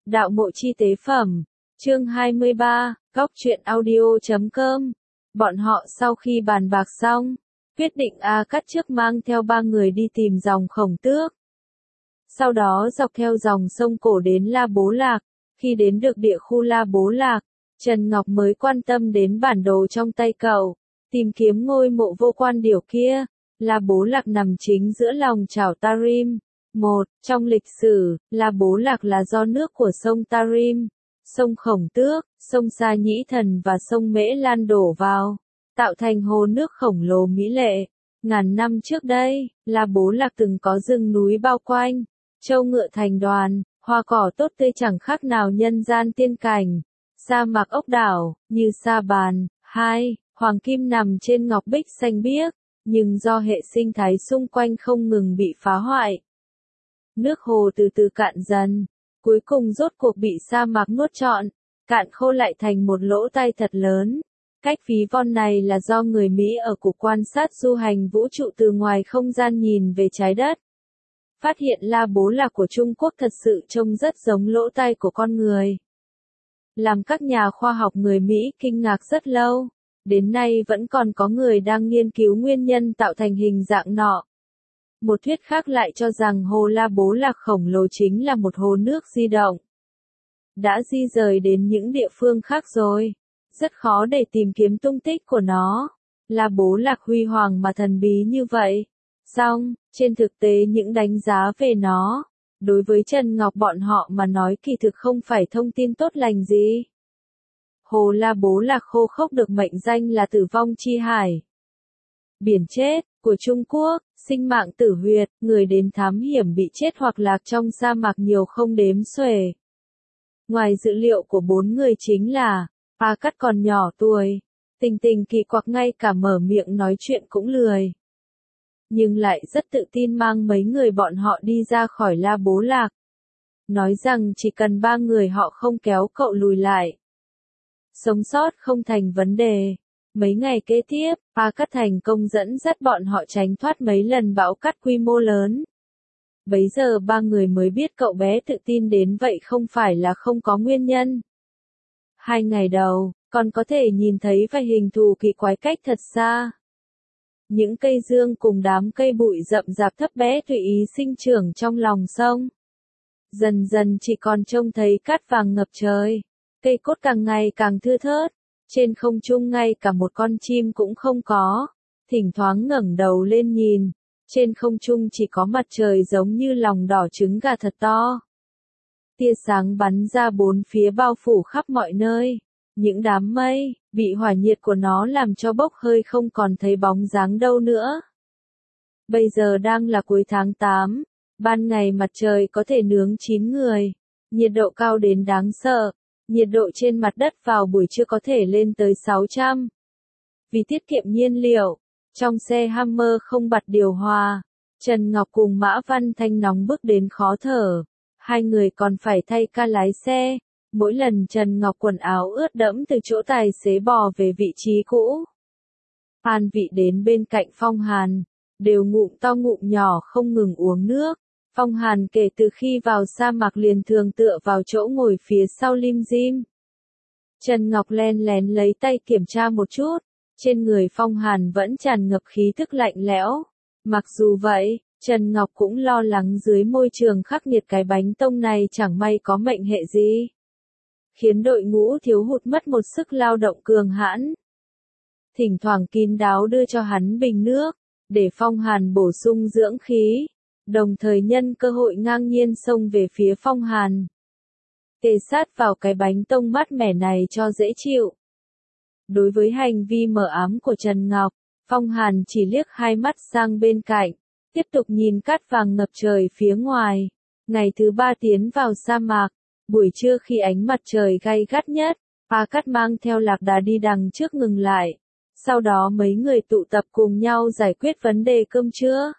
Đạo mộ chi tế phẩm. Chương 23, góc truyện audio.com. Bọn họ sau khi bàn bạc xong, quyết định A Cắt trước mang theo 3 người đi tìm dòng Khổng Tước. Sau đó dọc theo dòng sông Cổ đến La Bố Lạc. Khi đến được địa khu La Bố Lạc, Trần Ngọc mới quan tâm đến bản đồ trong tay cậu, tìm kiếm ngôi mộ vô quan điểu kia. La Bố Lạc nằm chính giữa lòng chảo Tarim. Trong lịch sử, La Bố Lạc là do nước của sông Tarim, sông Khổng Tước, sông Sa Nhĩ Thần và sông Mễ Lan đổ vào, tạo thành hồ nước khổng lồ mỹ lệ. Ngàn năm trước đây, La Bố Lạc từng có rừng núi bao quanh, trâu ngựa thành đoàn, hoa cỏ tốt tươi chẳng khác nào nhân gian tiên cảnh, sa mạc ốc đảo, như Sa Bàn, Hoàng Kim nằm trên ngọc bích xanh biếc, nhưng do hệ sinh thái xung quanh không ngừng bị phá hoại. Nước hồ từ từ cạn dần, cuối cùng rốt cuộc bị sa mạc nuốt trọn, cạn khô lại thành một lỗ tai thật lớn. Cách ví von này là do người Mỹ ở Cục Quan sát Du hành Vũ trụ từ ngoài không gian nhìn về trái đất. Phát hiện La Bố Lạc của Trung Quốc thật sự trông rất giống lỗ tai của con người. Làm các nhà khoa học người Mỹ kinh ngạc rất lâu, đến nay vẫn còn có người đang nghiên cứu nguyên nhân tạo thành hình dạng nọ. Một thuyết khác lại cho rằng hồ La Bố Lạc khổng lồ chính là một hồ nước di động. Đã di rời đến những địa phương khác rồi, rất khó để tìm kiếm tung tích của nó. La Bố Lạc huy hoàng mà thần bí như vậy. Song, trên thực tế những đánh giá về nó, đối với Trần Ngọc bọn họ mà nói kỳ thực không phải thông tin tốt lành gì. Hồ La Bố Lạc khô khốc được mệnh danh là tử vong chi hải, biển chết của Trung Quốc, sinh mạng tử huyệt, người đến thám hiểm bị chết hoặc lạc trong sa mạc nhiều không đếm xuể. Ngoài dữ liệu của 4 người chính là, A Cắt còn nhỏ tuổi, Tình Tình kỳ quặc ngay cả mở miệng nói chuyện cũng lười. Nhưng lại rất tự tin mang mấy người bọn họ đi ra khỏi La Bố Lạc. Nói rằng chỉ cần 3 người họ không kéo cậu lùi lại, sống sót không thành vấn đề. Mấy ngày kế tiếp, A Cắt thành công dẫn dắt bọn họ tránh thoát mấy lần bão cát quy mô lớn. Bấy giờ 3 người mới biết cậu bé tự tin đến vậy không phải là không có nguyên nhân. 2 ngày đầu, còn có thể nhìn thấy vài hình thù kỳ quái cách thật xa. Những cây dương cùng đám cây bụi rậm rạp thấp bé tùy ý sinh trưởng trong lòng sông. Dần dần chỉ còn trông thấy cát vàng ngập trời, cây cốt càng ngày càng thưa thớt. Trên không trung ngay cả một con chim cũng không có, thỉnh thoáng ngẩng đầu lên nhìn, trên không trung chỉ có mặt trời giống như lòng đỏ trứng gà thật to. Tia sáng bắn ra bốn phía bao phủ khắp mọi nơi, những đám mây, bị hỏa nhiệt của nó làm cho bốc hơi không còn thấy bóng dáng đâu nữa. Bây giờ đang là cuối tháng 8, ban ngày mặt trời có thể nướng chín người, nhiệt độ cao đến đáng sợ. Nhiệt độ trên mặt đất vào buổi trưa có thể lên tới 600. Vì tiết kiệm nhiên liệu, trong xe Hammer không bật điều hòa, Trần Ngọc cùng Mã Văn Thanh nóng bức đến khó thở. 2 người còn phải thay ca lái xe, mỗi lần Trần Ngọc quần áo ướt đẫm từ chỗ tài xế bò về vị trí cũ. An Vị đến bên cạnh Phong Hàn, đều ngụm to ngụm nhỏ không ngừng uống nước. Phong Hàn kể từ khi vào sa mạc liền thường tựa vào chỗ ngồi phía sau lim dim. Trần Ngọc len lén lấy tay kiểm tra một chút, trên người Phong Hàn vẫn tràn ngập khí thức lạnh lẽo. Mặc dù vậy, Trần Ngọc cũng lo lắng dưới môi trường khắc nghiệt cái bánh tông này chẳng may có mệnh hệ gì, khiến đội ngũ thiếu hụt mất một sức lao động cường hãn. Thỉnh thoảng kín đáo đưa cho hắn bình nước, để Phong Hàn bổ sung dưỡng khí. Đồng thời nhân cơ hội ngang nhiên xông về phía Phong Hàn, kề sát vào cái bánh tông mát mẻ này cho dễ chịu. Đối với hành vi mờ ám của Trần Ngọc, Phong Hàn chỉ liếc hai mắt sang bên cạnh, tiếp tục nhìn cát vàng ngập trời phía ngoài. Ngày thứ 3 tiến vào sa mạc, buổi trưa khi ánh mặt trời gay gắt nhất, A Cắt mang theo Lạc Đà đi đằng trước ngừng lại. Sau đó mấy người tụ tập cùng nhau giải quyết vấn đề cơm trưa.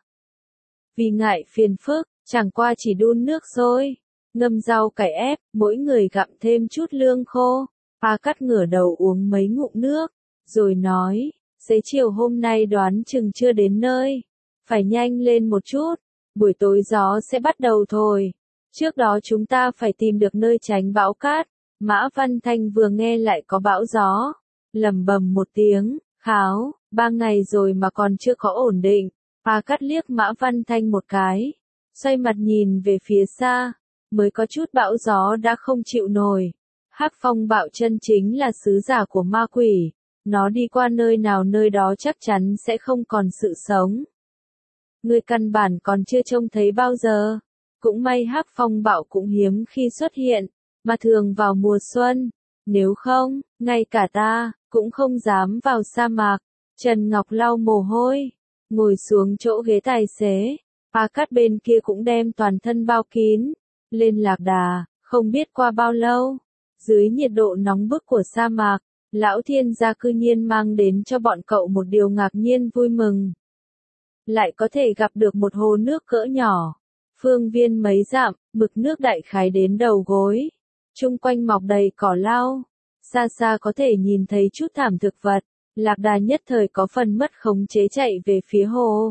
Vì ngại phiền phức, chẳng qua chỉ đun nước sôi, ngâm rau cải ép, mỗi người gặm thêm chút lương khô. A Cắt ngửa đầu uống mấy ngụm nước, rồi nói, xế chiều hôm nay đoán chừng chưa đến nơi, phải nhanh lên một chút, buổi tối gió sẽ bắt đầu thổi. Trước đó chúng ta phải tìm được nơi tránh bão cát. Mã Văn Thanh vừa nghe lại có bão gió, lẩm bẩm một tiếng, kháo, 3 ngày rồi mà còn chưa có ổn định. A Cát liếc Mã Văn Thanh một cái, xoay mặt nhìn về phía xa, mới có chút bão gió đã không chịu nổi. Hắc Phong Bạo chân chính là sứ giả của ma quỷ, nó đi qua nơi nào nơi đó chắc chắn sẽ không còn sự sống. Người căn bản còn chưa trông thấy bao giờ. Cũng may Hắc Phong Bạo cũng hiếm khi xuất hiện, mà thường vào mùa xuân, nếu không, ngay cả ta, cũng không dám vào sa mạc. Trần Ngọc lau mồ hôi, ngồi xuống chỗ ghế tài xế, A Cát bên kia cũng đem toàn thân bao kín, lên lạc đà, không biết qua bao lâu, dưới nhiệt độ nóng bức của sa mạc, Lão Thiên gia cư nhiên mang đến cho bọn cậu một điều ngạc nhiên vui mừng. Lại có thể gặp được một hồ nước cỡ nhỏ, phương viên mấy dặm, mực nước đại khái đến đầu gối, chung quanh mọc đầy cỏ lau, xa xa có thể nhìn thấy chút thảm thực vật. Lạc đà nhất thời có phần mất khống chế chạy về phía hồ.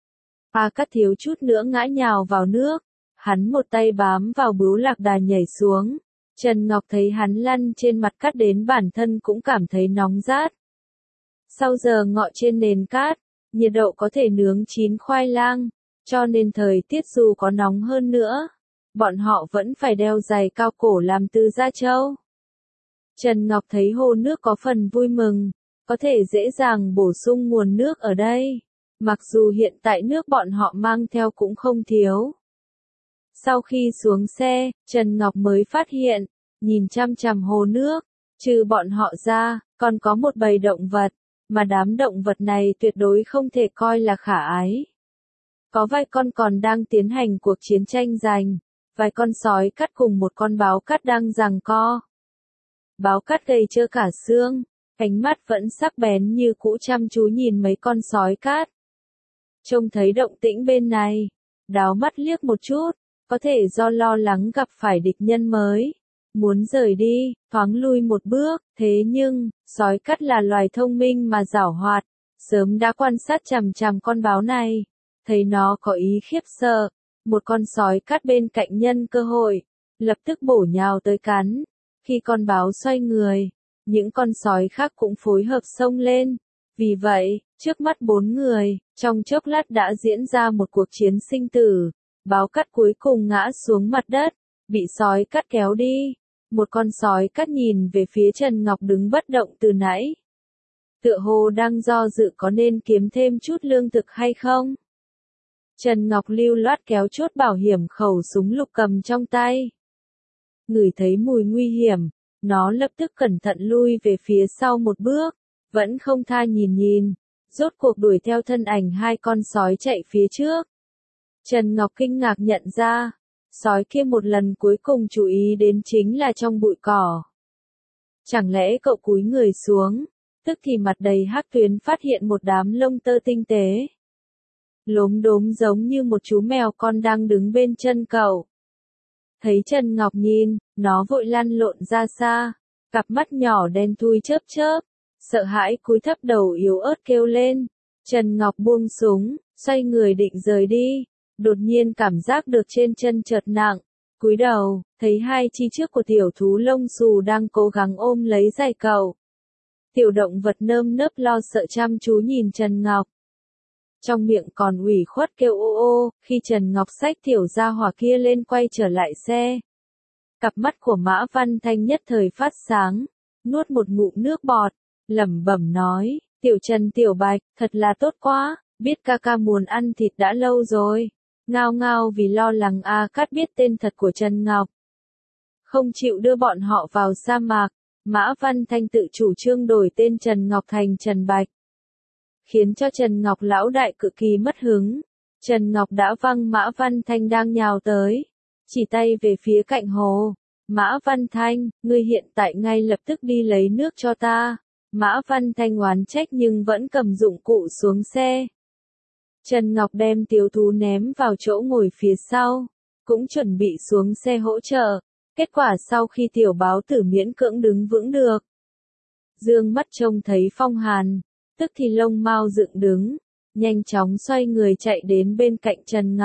A Cát thiếu chút nữa ngã nhào vào nước, hắn một tay bám vào bướu lạc đà nhảy xuống. Trần Ngọc thấy hắn lăn trên mặt cát đến bản thân cũng cảm thấy nóng rát. Sau giờ ngọ trên nền cát, nhiệt độ có thể nướng chín khoai lang, cho nên thời tiết dù có nóng hơn nữa, bọn họ vẫn phải đeo giày cao cổ làm từ da trâu. Trần Ngọc thấy hồ nước có phần vui mừng. Có thể dễ dàng bổ sung nguồn nước ở đây, mặc dù hiện tại nước bọn họ mang theo cũng không thiếu. Sau khi xuống xe, Trần Ngọc mới phát hiện, nhìn chăm chằm hồ nước, trừ bọn họ ra, còn có một bầy động vật, mà đám động vật này tuyệt đối không thể coi là khả ái. Có vài con còn đang tiến hành cuộc chiến tranh giành, vài con sói cắt cùng một con báo cắt đang giằng co. Báo cắt gầy trơ cả xương. Ánh mắt vẫn sắc bén như cũ chăm chú nhìn mấy con sói cát. Trông thấy động tĩnh bên này, đáo mắt liếc một chút, có thể do lo lắng gặp phải địch nhân mới. Muốn rời đi, thoáng lui một bước, thế nhưng, sói cát là loài thông minh mà giảo hoạt, sớm đã quan sát chằm chằm con báo này, thấy nó có ý khiếp sợ, một con sói cát bên cạnh nhân cơ hội, lập tức bổ nhào tới cắn. Khi con báo xoay người, những con sói khác cũng phối hợp xông lên. Vì vậy, trước mắt 4 người, trong chốc lát đã diễn ra một cuộc chiến sinh tử. Báo cát cuối cùng ngã xuống mặt đất, bị sói cát kéo đi. Một con sói cát nhìn về phía Trần Ngọc đứng bất động từ nãy. Tựa hồ đang do dự có nên kiếm thêm chút lương thực hay không. Trần Ngọc lưu loát kéo chốt bảo hiểm khẩu súng lục cầm trong tay. Ngửi thấy mùi nguy hiểm. Nó lập tức cẩn thận lui về phía sau một bước, vẫn không tha nhìn, rốt cuộc đuổi theo thân ảnh hai con sói chạy phía trước. Trần Ngọc kinh ngạc nhận ra, sói kia một lần cuối cùng chú ý đến chính là trong bụi cỏ. Chẳng lẽ cậu cúi người xuống, tức thì mặt đầy hắc tuyến phát hiện một đám lông tơ tinh tế. Lốm đốm giống như một chú mèo con đang đứng bên chân cậu. Thấy Trần Ngọc nhìn, nó vội lăn lộn ra xa, cặp mắt nhỏ đen thui chớp chớp, sợ hãi cúi thấp đầu yếu ớt kêu lên. Trần Ngọc buông súng, xoay người định rời đi, đột nhiên cảm giác được trên chân chợt nặng, cúi đầu, thấy hai chi trước của tiểu thú lông xù đang cố gắng ôm lấy giày cậu. Tiểu động vật nơm nớp lo sợ chăm chú nhìn Trần Ngọc. Trong miệng còn ủy khuất kêu ô ô, khi Trần Ngọc xách tiểu gia hỏa kia lên quay trở lại xe. Cặp mắt của Mã Văn Thanh nhất thời phát sáng, nuốt một ngụm nước bọt, lẩm bẩm nói, tiểu Trần tiểu Bạch, thật là tốt quá, biết ca ca muốn ăn thịt đã lâu rồi. Ngao ngao vì lo lắng A Cát biết tên thật của Trần Ngọc. Không chịu đưa bọn họ vào sa mạc, Mã Văn Thanh tự chủ trương đổi tên Trần Ngọc thành Trần Bạch. Khiến cho Trần Ngọc lão đại cực kỳ mất hứng. Trần Ngọc đã văng Mã Văn Thanh đang nhào tới, chỉ tay về phía cạnh hồ. Mã Văn Thanh, ngươi hiện tại ngay lập tức đi lấy nước cho ta. Mã Văn Thanh oán trách nhưng vẫn cầm dụng cụ xuống xe. Trần Ngọc đem tiểu thú ném vào chỗ ngồi phía sau, cũng chuẩn bị xuống xe hỗ trợ. Kết quả sau khi tiểu báo tử miễn cưỡng đứng vững được, dương mắt trông thấy Phong Hàn, tức thì lông mao dựng đứng, nhanh chóng xoay người chạy đến bên cạnh Trần Ngọc,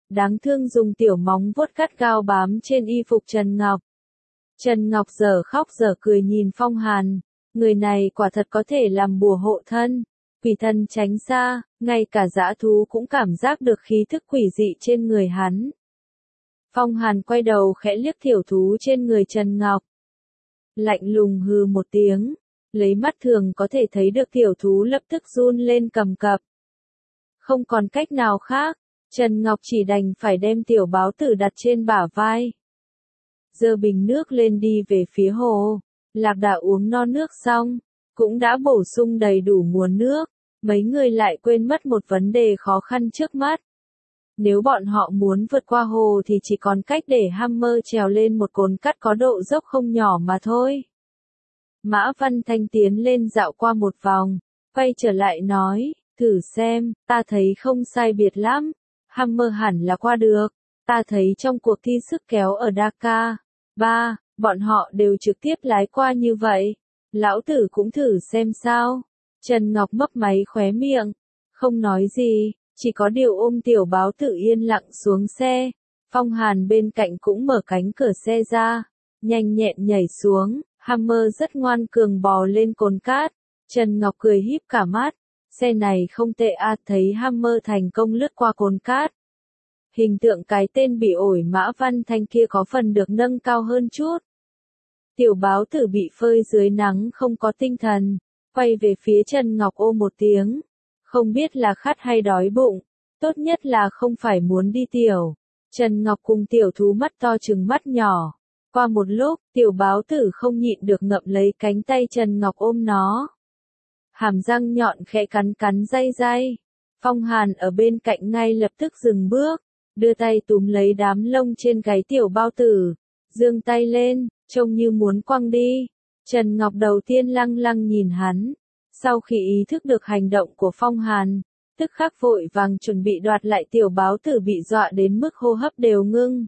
đáng thương dùng tiểu móng vuốt gắt gao bám trên y phục Trần Ngọc. Trần Ngọc giờ khóc giờ cười nhìn Phong Hàn, người này quả thật có thể làm bùa hộ thân, quỷ thần tránh xa, ngay cả dã thú cũng cảm giác được khí thức quỷ dị trên người hắn. Phong Hàn quay đầu khẽ liếc tiểu thú trên người Trần Ngọc. Lạnh lùng hừ một tiếng, lấy mắt thường có thể thấy được tiểu thú lập tức run lên cầm cập. Không còn cách nào khác, Trần Ngọc chỉ đành phải đem tiểu báo tử đặt trên bả vai. Giơ bình nước lên đi về phía hồ, Lạc Đà uống no nước xong, cũng đã bổ sung đầy đủ nguồn nước, mấy người lại quên mất một vấn đề khó khăn trước mắt. Nếu bọn họ muốn vượt qua hồ thì chỉ còn cách để Hammer trèo lên một cồn cát có độ dốc không nhỏ mà thôi. Mã Văn Thanh tiến lên dạo qua một vòng, quay trở lại nói, thử xem, ta thấy không sai biệt lắm, Hammer hẳn là qua được, ta thấy trong cuộc thi sức kéo ở Dakar, bọn họ đều trực tiếp lái qua như vậy, lão tử cũng thử xem sao. Trần Ngọc mấp máy khóe miệng, không nói gì, chỉ có điều ôm tiểu báo tử yên lặng xuống xe. Phong Hàn bên cạnh cũng mở cánh cửa xe ra, nhanh nhẹn nhảy xuống, Hammer rất ngoan cường bò lên cồn cát. Trần Ngọc cười híp cả mắt, xe này không tệ à, thấy Hammer thành công lướt qua cồn cát. Hình tượng cái tên bị ổi Mã Văn Thanh kia có phần được nâng cao hơn chút. Tiểu báo tử bị phơi dưới nắng không có tinh thần, quay về phía Trần Ngọc ô một tiếng. Không biết là khát hay đói bụng, tốt nhất là không phải muốn đi tiểu. Trần Ngọc cùng tiểu thú mắt to trừng mắt nhỏ. Qua một lúc, tiểu báo tử không nhịn được ngậm lấy cánh tay Trần Ngọc ôm nó. Hàm răng nhọn khẽ cắn cắn day day. Phong Hàn ở bên cạnh ngay lập tức dừng bước, đưa tay túm lấy đám lông trên gáy tiểu bao tử, giương tay lên, trông như muốn quăng đi. Trần Ngọc đầu tiên lăng lăng nhìn hắn, sau khi ý thức được hành động của Phong Hàn, tức khắc vội vàng chuẩn bị đoạt lại tiểu báo tử bị dọa đến mức hô hấp đều ngưng.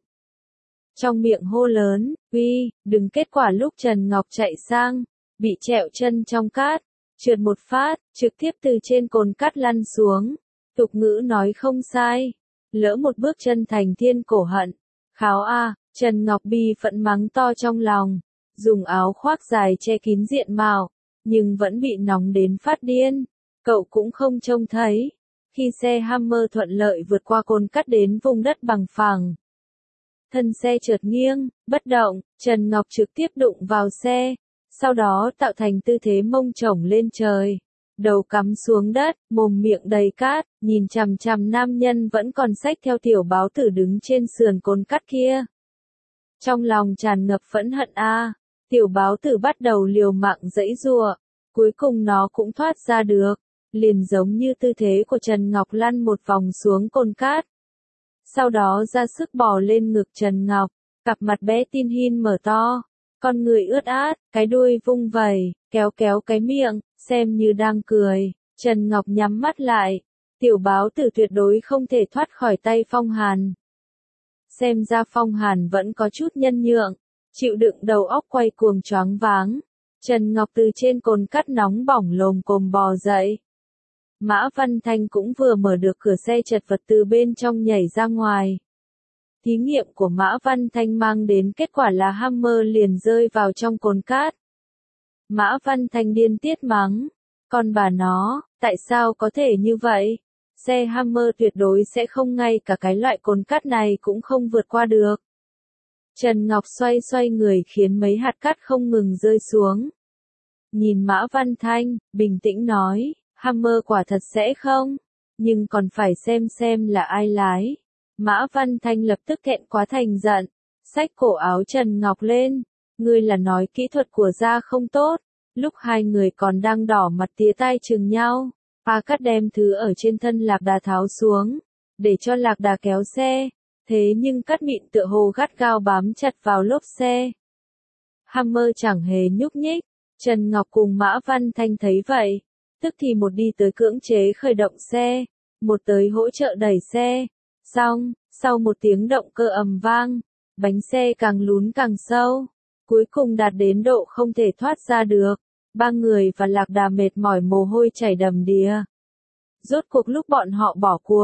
Trong miệng hô lớn, uy, đừng, kết quả lúc Trần Ngọc chạy sang, bị trẹo chân trong cát, trượt một phát, trực tiếp từ trên cồn cát lăn xuống. Tục ngữ nói không sai, lỡ một bước chân thành thiên cổ hận. Kháo a, Trần Ngọc bi phẫn mắng to trong lòng, dùng áo khoác dài che kín diện mạo, nhưng vẫn bị nóng đến phát điên. Cậu cũng không trông thấy, khi xe Hammer thuận lợi vượt qua cồn cát đến vùng đất bằng phẳng. Thân xe chợt nghiêng, bất động, Trần Ngọc trực tiếp đụng vào xe, sau đó tạo thành tư thế mông chổng lên trời, đầu cắm xuống đất, mồm miệng đầy cát, nhìn chằm chằm nam nhân vẫn còn xách theo tiểu báo tử đứng trên sườn cồn cát kia. Trong lòng tràn ngập phẫn hận a, tiểu báo tử bắt đầu liều mạng giãy giụa, cuối cùng nó cũng thoát ra được, liền giống như tư thế của Trần Ngọc lăn một vòng xuống cồn cát. Sau đó ra sức bò lên ngực Trần Ngọc, cặp mặt bé tin hin mở to, con người ướt át, cái đuôi vung vẩy, kéo kéo cái miệng, xem như đang cười. Trần Ngọc nhắm mắt lại, tiểu báo tử tuyệt đối không thể thoát khỏi tay Phong Hàn. Xem ra Phong Hàn vẫn có chút nhân nhượng, chịu đựng đầu óc quay cuồng choáng váng. Trần Ngọc từ trên cồn cát nóng bỏng lồm cồm bò dậy. Mã Văn Thanh cũng vừa mở được cửa xe chật vật từ bên trong nhảy ra ngoài. Thí nghiệm của Mã Văn Thanh mang đến kết quả là Hammer liền rơi vào trong cồn cát. Mã Văn Thanh điên tiết mắng, con bà nó, tại sao có thể như vậy? Xe Hammer tuyệt đối sẽ không, ngay cả cái loại cồn cát này cũng không vượt qua được. Trần Ngọc xoay xoay người khiến mấy hạt cát không ngừng rơi xuống. Nhìn Mã Văn Thanh, bình tĩnh nói, Hammer quả thật sẽ không, nhưng còn phải xem là ai lái. Mã Văn Thanh lập tức thẹn quá thành giận, xách cổ áo Trần Ngọc lên, ngươi là nói kỹ thuật của gia không tốt. Lúc hai người còn đang đỏ mặt tía tai chừng nhau, A Cát đem thứ ở trên thân Lạc Đà tháo xuống, để cho Lạc Đà kéo xe, thế nhưng Cát Mịn tựa hồ gắt gao bám chặt vào lốp xe. Hammer chẳng hề nhúc nhích, Trần Ngọc cùng Mã Văn Thanh thấy vậy, tức thì một đi tới cưỡng chế khởi động xe, một tới hỗ trợ đẩy xe. Xong, sau một tiếng động cơ ầm vang, bánh xe càng lún càng sâu, cuối cùng đạt đến độ không thể thoát ra được. Ba người và Lạc Đà mệt mỏi mồ hôi chảy đầm đìa. Rốt cuộc lúc bọn họ bỏ cuộc,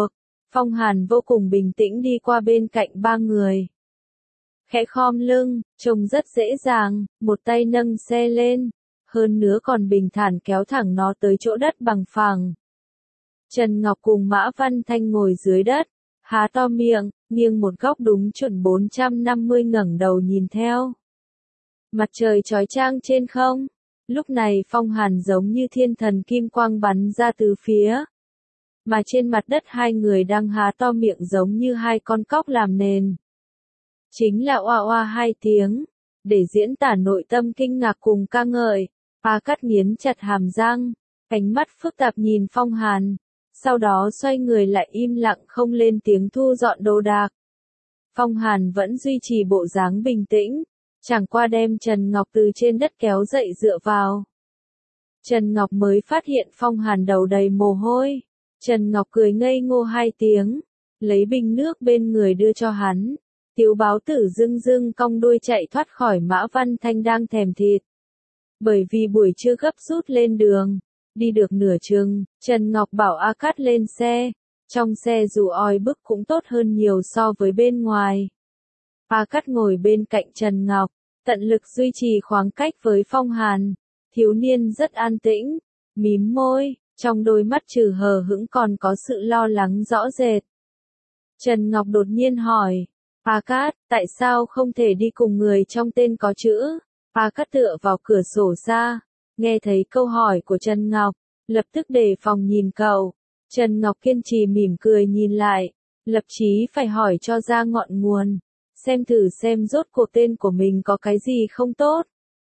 Phong Hàn vô cùng bình tĩnh đi qua bên cạnh ba người. Khẽ khom lưng, trông rất dễ dàng, một tay nâng xe lên, hơn nữa còn bình thản kéo thẳng nó tới chỗ đất bằng phẳng. Trần Ngọc cùng Mã Văn Thanh ngồi dưới đất, há to miệng, nghiêng một góc đúng chuẩn 450 ngẩng đầu nhìn theo. Mặt trời chói chang trên không, lúc này Phong Hàn giống như thiên thần kim quang bắn ra từ phía. Mà trên mặt đất hai người đang há to miệng giống như hai con cóc làm nền. Chính là oa oa hai tiếng, để diễn tả nội tâm kinh ngạc cùng ca ngợi. A Cát nghiến chặt hàm răng, ánh mắt phức tạp nhìn Phong Hàn, sau đó xoay người lại im lặng không lên tiếng thu dọn đồ đạc. Phong Hàn vẫn duy trì bộ dáng bình tĩnh, chẳng qua đem Trần Ngọc từ trên đất kéo dậy dựa vào. Trần Ngọc mới phát hiện Phong Hàn đầu đầy mồ hôi. Trần Ngọc cười ngây ngô hai tiếng, lấy bình nước bên người đưa cho hắn. Tiếu báo tử dưng dưng cong đuôi chạy thoát khỏi Mã Văn Thanh đang thèm thịt. Bởi vì buổi trưa gấp rút lên đường, đi được nửa chừng, Trần Ngọc bảo A Cát lên xe. Trong xe dù oi bức cũng tốt hơn nhiều so với bên ngoài. A Cát ngồi bên cạnh Trần Ngọc, tận lực duy trì khoảng cách với Phong Hàn. Thiếu niên rất an tĩnh, mím môi, trong đôi mắt trừ hờ hững còn có sự lo lắng rõ rệt. Trần Ngọc đột nhiên hỏi, A Cát, tại sao không thể đi cùng người trong tên có chữ? A Cát tựa vào cửa sổ xa, nghe thấy câu hỏi của Trần Ngọc, lập tức đề phòng nhìn cậu. Trần Ngọc kiên trì mỉm cười nhìn lại, lập chí phải hỏi cho ra ngọn nguồn, xem thử xem rốt cuộc tên của mình có cái gì không tốt.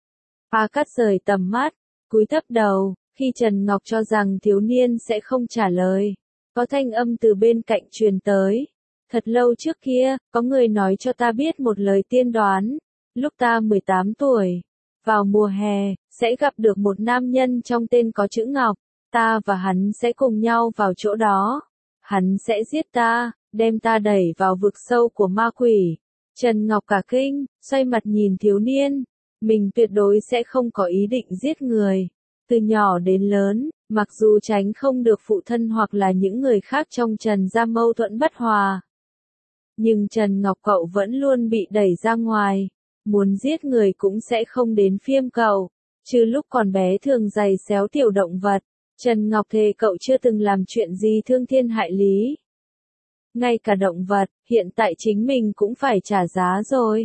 A Cát rời tầm mắt, cúi thấp đầu, khi Trần Ngọc cho rằng thiếu niên sẽ không trả lời, có thanh âm từ bên cạnh truyền tới. Thật lâu trước kia, có người nói cho ta biết một lời tiên đoán, lúc ta 18 tuổi, vào mùa hè, sẽ gặp được một nam nhân trong tên có chữ Ngọc, ta và hắn sẽ cùng nhau vào chỗ đó. Hắn sẽ giết ta, đem ta đẩy vào vực sâu của ma quỷ. Trần Ngọc cả kinh, xoay mặt nhìn thiếu niên, mình tuyệt đối sẽ không có ý định giết người. Từ nhỏ đến lớn, mặc dù tránh không được phụ thân hoặc là những người khác trong Trần gia mâu thuẫn bất hòa. Nhưng Trần Ngọc cậu vẫn luôn bị đẩy ra ngoài, muốn giết người cũng sẽ không đến phiên cậu, chứ lúc còn bé thường giày xéo tiểu động vật. Trần Ngọc thề cậu chưa từng làm chuyện gì thương thiên hại lý. Ngay cả động vật, hiện tại chính mình cũng phải trả giá rồi.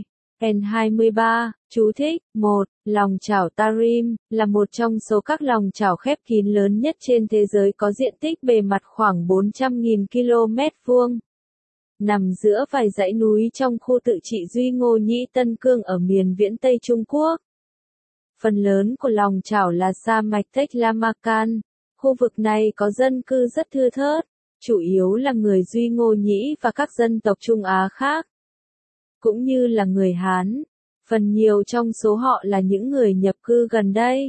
N23, chú thích, 1. Lòng chảo Tarim, là một trong số các lòng chảo khép kín lớn nhất trên thế giới có diện tích bề mặt khoảng 400.000 km vuông. Nằm giữa vài dãy núi trong khu tự trị Duy Ngô Nhĩ Tân Cương ở miền viễn Tây Trung Quốc. Phần lớn của lòng chảo là sa mạch Taklamakan. Khu vực này có dân cư rất thưa thớt, chủ yếu là người Duy Ngô Nhĩ và các dân tộc Trung Á khác, cũng như là người Hán. Phần nhiều trong số họ là những người nhập cư gần đây.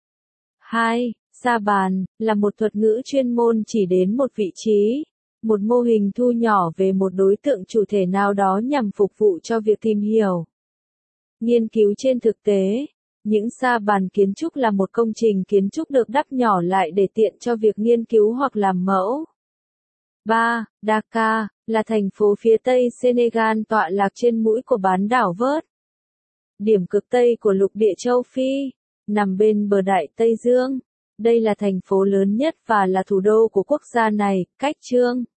2. Sa bàn, là một thuật ngữ chuyên môn chỉ đến một vị trí, một mô hình thu nhỏ về một đối tượng chủ thể nào đó nhằm phục vụ cho việc tìm hiểu, nghiên cứu trên thực tế. Những sa bàn kiến trúc là một công trình kiến trúc được đắp nhỏ lại để tiện cho việc nghiên cứu hoặc làm mẫu. 3. Dakar, là thành phố phía tây Senegal tọa lạc trên mũi của bán đảo Vớt, điểm cực tây của lục địa châu Phi, nằm bên bờ Đại Tây Dương. Đây là thành phố lớn nhất và là thủ đô của quốc gia này, cách Trương